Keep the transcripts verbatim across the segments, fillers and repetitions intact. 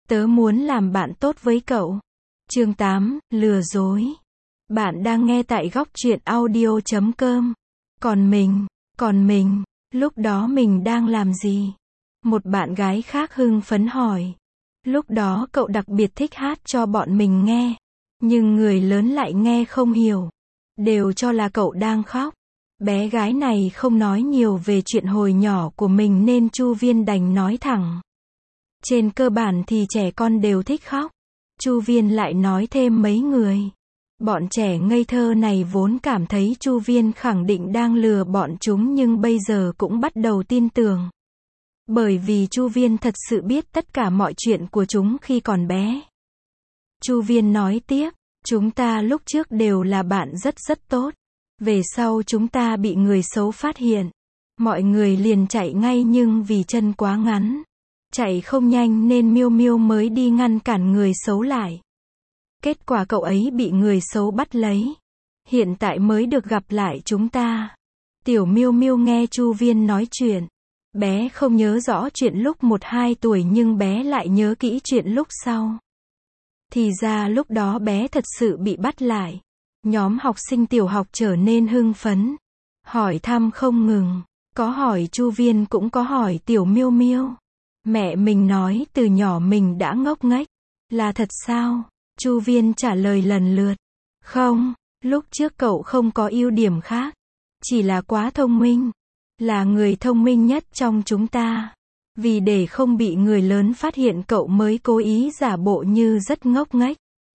Tớ muốn làm bạn tốt với cậu. Chương tám, lừa dối. Bạn đang nghe tại góc truyện audio chấm com. Còn mình, còn mình, lúc đó mình đang làm gì? Một bạn gái khác hưng phấn hỏi. Lúc đó cậu đặc biệt thích hát cho bọn mình nghe. Nhưng người lớn lại nghe không hiểu. Đều cho là cậu đang khóc. Bé gái này không nói nhiều về chuyện hồi nhỏ của mình nên Chu Viên đành nói thẳng. Trên cơ bản thì trẻ con đều thích khóc. Chu Viên lại nói thêm mấy người. Bọn trẻ ngây thơ này vốn cảm thấy Chu Viên khẳng định đang lừa bọn chúng nhưng bây giờ cũng bắt đầu tin tưởng. Bởi vì Chu Viên thật sự biết tất cả mọi chuyện của chúng khi còn bé. Chu Viên nói tiếp, chúng ta lúc trước đều là bạn rất rất tốt. Về sau chúng ta bị người xấu phát hiện. Mọi người liền chạy ngay nhưng vì chân quá ngắn. Chạy không nhanh nên Miêu Miêu mới đi ngăn cản người xấu lại. Kết quả cậu ấy bị người xấu bắt lấy. Hiện tại mới được gặp lại chúng ta. Tiểu Miêu Miêu nghe Chu Viên nói chuyện. Bé không nhớ rõ chuyện lúc một hai tuổi nhưng bé lại nhớ kỹ chuyện lúc sau. Thì ra lúc đó bé thật sự bị bắt lại. Nhóm học sinh tiểu học trở nên hưng phấn. Hỏi thăm không ngừng. Có hỏi Chu Viên cũng có hỏi Tiểu Miêu Miêu. Mẹ mình nói từ nhỏ mình đã ngốc nghếch. Là thật sao? Chu Viên trả lời lần lượt. Không, lúc trước cậu không có ưu điểm khác. Chỉ là quá thông minh. Là người thông minh nhất trong chúng ta. Vì để không bị người lớn phát hiện cậu mới cố ý giả bộ như rất ngốc nghếch.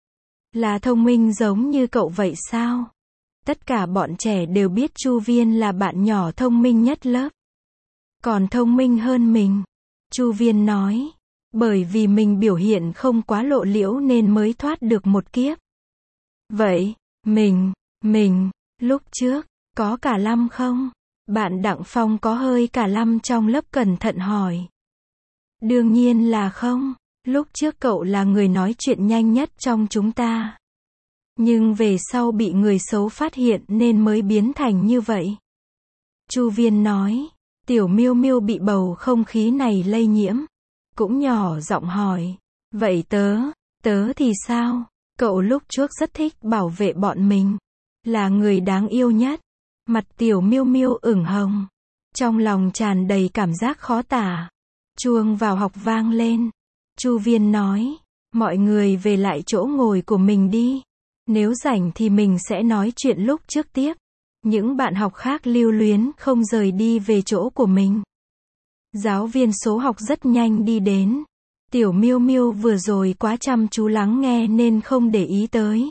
Là thông minh giống như cậu vậy sao? Tất cả bọn trẻ đều biết Chu Viên là bạn nhỏ thông minh nhất lớp. Còn thông minh hơn mình. Chu Viên nói. Bởi vì mình biểu hiện không quá lộ liễu nên mới thoát được một kiếp. Vậy, mình, mình, lúc trước, có cả lăm không? Bạn Đặng Phong có hơi cả lăm trong lớp cẩn thận hỏi. Đương nhiên là không. Lúc trước cậu là người nói chuyện nhanh nhất trong chúng ta. Nhưng về sau bị người xấu phát hiện nên mới biến thành như vậy. Chu Viên nói. Tiểu Miêu Miêu bị bầu không khí này lây nhiễm. Cũng nhỏ giọng hỏi. Vậy tớ, tớ thì sao? Cậu lúc trước rất thích bảo vệ bọn mình. Là người đáng yêu nhất. Mặt Tiểu Miêu Miêu ửng hồng. Trong lòng tràn đầy cảm giác khó tả. Chuông vào học vang lên. Chu Viên nói. Mọi người về lại chỗ ngồi của mình đi. Nếu rảnh thì mình sẽ nói chuyện lúc trước tiếp. Những bạn học khác lưu luyến không rời đi về chỗ của mình. Giáo viên số học rất nhanh đi đến. Tiểu Miêu Miêu vừa rồi quá chăm chú lắng nghe nên không để ý tới.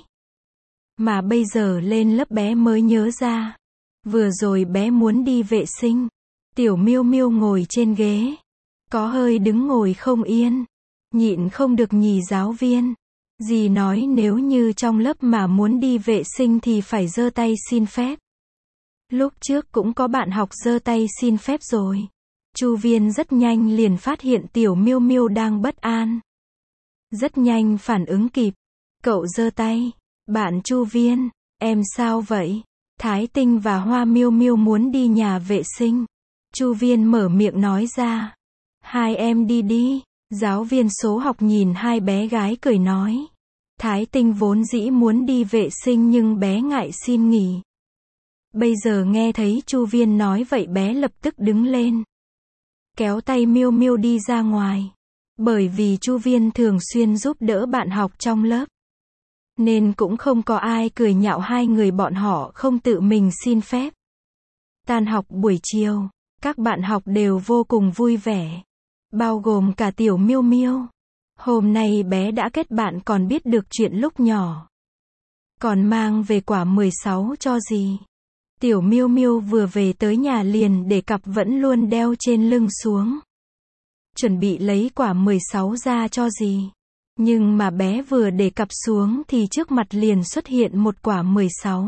Mà bây giờ lên lớp bé mới nhớ ra. Vừa rồi bé muốn đi vệ sinh. Tiểu Miêu Miêu ngồi trên ghế. Có hơi đứng ngồi không yên. Nhịn không được nhì giáo viên. Dì nói nếu như trong lớp mà muốn đi vệ sinh thì phải giơ tay xin phép. Lúc trước cũng có bạn học giơ tay xin phép rồi. Chu Viên rất nhanh liền phát hiện Tiểu Miêu Miêu đang bất an. Rất nhanh phản ứng kịp. Cậu giơ tay. Bạn Chu Viên, em sao vậy? Thái Tinh và Hoa Miêu Miêu muốn đi nhà vệ sinh. Chu Viên mở miệng nói ra. Hai em đi đi. Giáo viên số học nhìn hai bé gái cười nói. Thái Tinh vốn dĩ muốn đi vệ sinh nhưng bé ngại xin nghỉ. Bây giờ nghe thấy Chu Viên nói vậy bé lập tức đứng lên. Kéo tay Miêu Miêu đi ra ngoài. Bởi vì Chu Viên thường xuyên giúp đỡ bạn học trong lớp. Nên cũng không có ai cười nhạo hai người bọn họ không tự mình xin phép. Tan học buổi chiều, các bạn học đều vô cùng vui vẻ. Bao gồm cả Tiểu Miêu Miêu. Hôm nay bé đã kết bạn còn biết được chuyện lúc nhỏ. Còn mang về quả mười sáu cho dì. Tiểu Miêu Miêu vừa về tới nhà liền để cặp vẫn luôn đeo trên lưng xuống. Chuẩn bị lấy quả mười sáu ra cho dì. Nhưng mà bé vừa để cặp xuống thì trước mặt liền xuất hiện một quả mười sáu.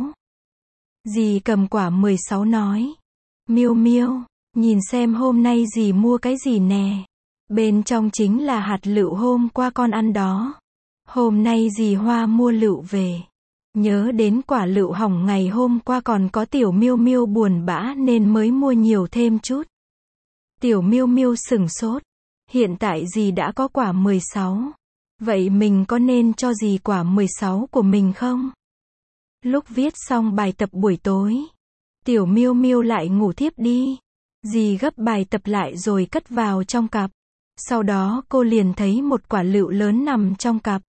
Dì cầm quả mười sáu nói. Miêu Miêu, nhìn xem hôm nay dì mua cái gì nè. Bên trong chính là hạt lựu hôm qua con ăn đó. Hôm nay dì Hoa mua lựu về. Nhớ đến quả lựu hỏng ngày hôm qua còn có Tiểu Miêu Miêu buồn bã nên mới mua nhiều thêm chút. Tiểu Miêu Miêu sửng sốt. Hiện tại dì đã có quả mười sáu. Vậy mình có nên cho dì quả mười sáu của mình không? Lúc viết xong bài tập buổi tối, Tiểu Miêu Miêu lại ngủ thiếp đi. Dì gấp bài tập lại rồi cất vào trong cặp. Sau đó cô liền thấy một quả lựu lớn nằm trong cặp.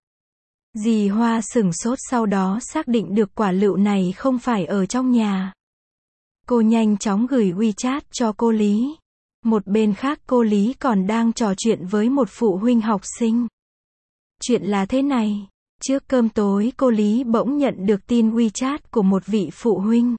Dì Hoa sửng sốt, sau đó xác định được quả lựu này không phải ở trong nhà. Cô nhanh chóng gửi WeChat cho cô Lý. Một bên khác cô Lý còn đang trò chuyện với một phụ huynh học sinh. Chuyện là thế này, trước cơm tối cô Lý bỗng nhận được tin WeChat của một vị phụ huynh.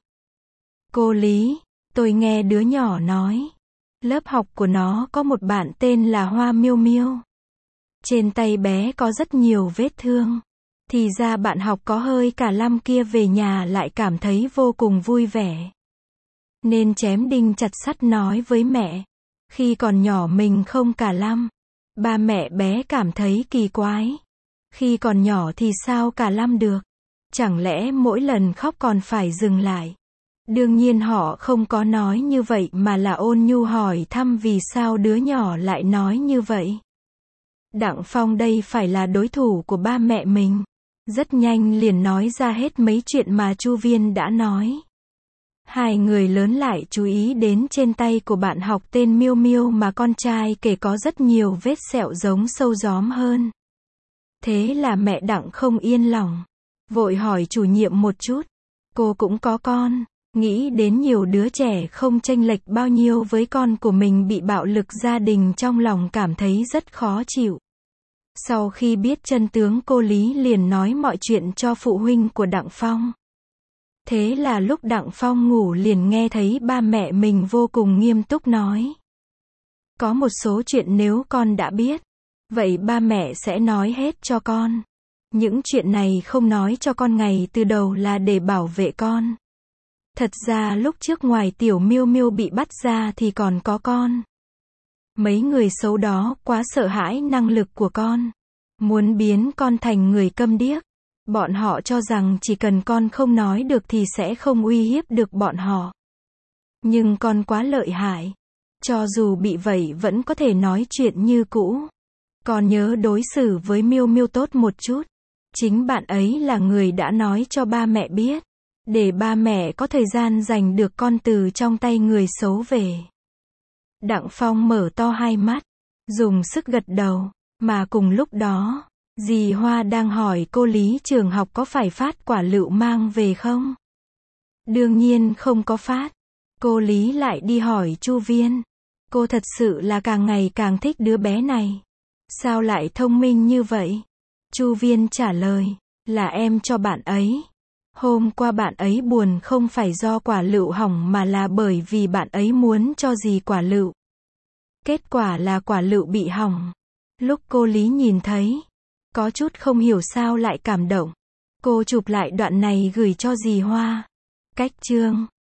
Cô Lý, tôi nghe đứa nhỏ nói, lớp học của nó có một bạn tên là Hoa Miêu Miêu. Trên tay bé có rất nhiều vết thương. Thì ra bạn học có hơi cả lăm kia về nhà lại cảm thấy vô cùng vui vẻ. Nên chém đinh chặt sắt nói với mẹ. Khi còn nhỏ mình không cả lăm. Ba mẹ bé cảm thấy kỳ quái. Khi còn nhỏ thì sao cả lăm được? Chẳng lẽ mỗi lần khóc còn phải dừng lại? Đương nhiên họ không có nói như vậy mà là ôn nhu hỏi thăm vì sao đứa nhỏ lại nói như vậy. Đặng Phong đây phải là đối thủ của ba mẹ mình. Rất nhanh liền nói ra hết mấy chuyện mà Chu Viên đã nói. Hai người lớn lại chú ý đến trên tay của bạn học tên Miêu Miêu mà con trai kể có rất nhiều vết sẹo giống sâu gióm hơn. Thế là mẹ Đặng không yên lòng. Vội hỏi chủ nhiệm một chút. Cô cũng có con. Nghĩ đến nhiều đứa trẻ không chênh lệch bao nhiêu với con của mình bị bạo lực gia đình, trong lòng cảm thấy rất khó chịu. Sau khi biết chân tướng, cô Lý liền nói mọi chuyện cho phụ huynh của Đặng Phong. Thế là lúc Đặng Phong ngủ liền nghe thấy ba mẹ mình vô cùng nghiêm túc nói. Có một số chuyện nếu con đã biết, vậy ba mẹ sẽ nói hết cho con. Những chuyện này không nói cho con ngay từ đầu là để bảo vệ con. Thật ra lúc trước ngoài Tiểu Miêu Miêu bị bắt ra thì còn có con. Mấy người xấu đó quá sợ hãi năng lực của con. Muốn biến con thành người câm điếc. Bọn họ cho rằng chỉ cần con không nói được thì sẽ không uy hiếp được bọn họ. Nhưng con quá lợi hại. Cho dù bị vậy vẫn có thể nói chuyện như cũ. Con nhớ đối xử với Miêu Miêu tốt một chút. Chính bạn ấy là người đã nói cho ba mẹ biết. Để ba mẹ có thời gian giành được con từ trong tay người xấu về. Đặng Phong mở to hai mắt, dùng sức gật đầu. Mà cùng lúc đó, dì Hoa đang hỏi cô Lý trường học có phải phát quả lựu mang về không? Đương nhiên không có phát. Cô Lý lại đi hỏi Chu Viên. Cô thật sự là càng ngày càng thích đứa bé này. Sao lại thông minh như vậy? Chu Viên trả lời, là em cho bạn ấy. Hôm qua bạn ấy buồn không phải do quả lựu hỏng mà là bởi vì bạn ấy muốn cho dì quả lựu. Kết quả là quả lựu bị hỏng. Lúc cô Lý nhìn thấy, có chút không hiểu sao lại cảm động. Cô chụp lại đoạn này gửi cho dì Hoa. Cách chương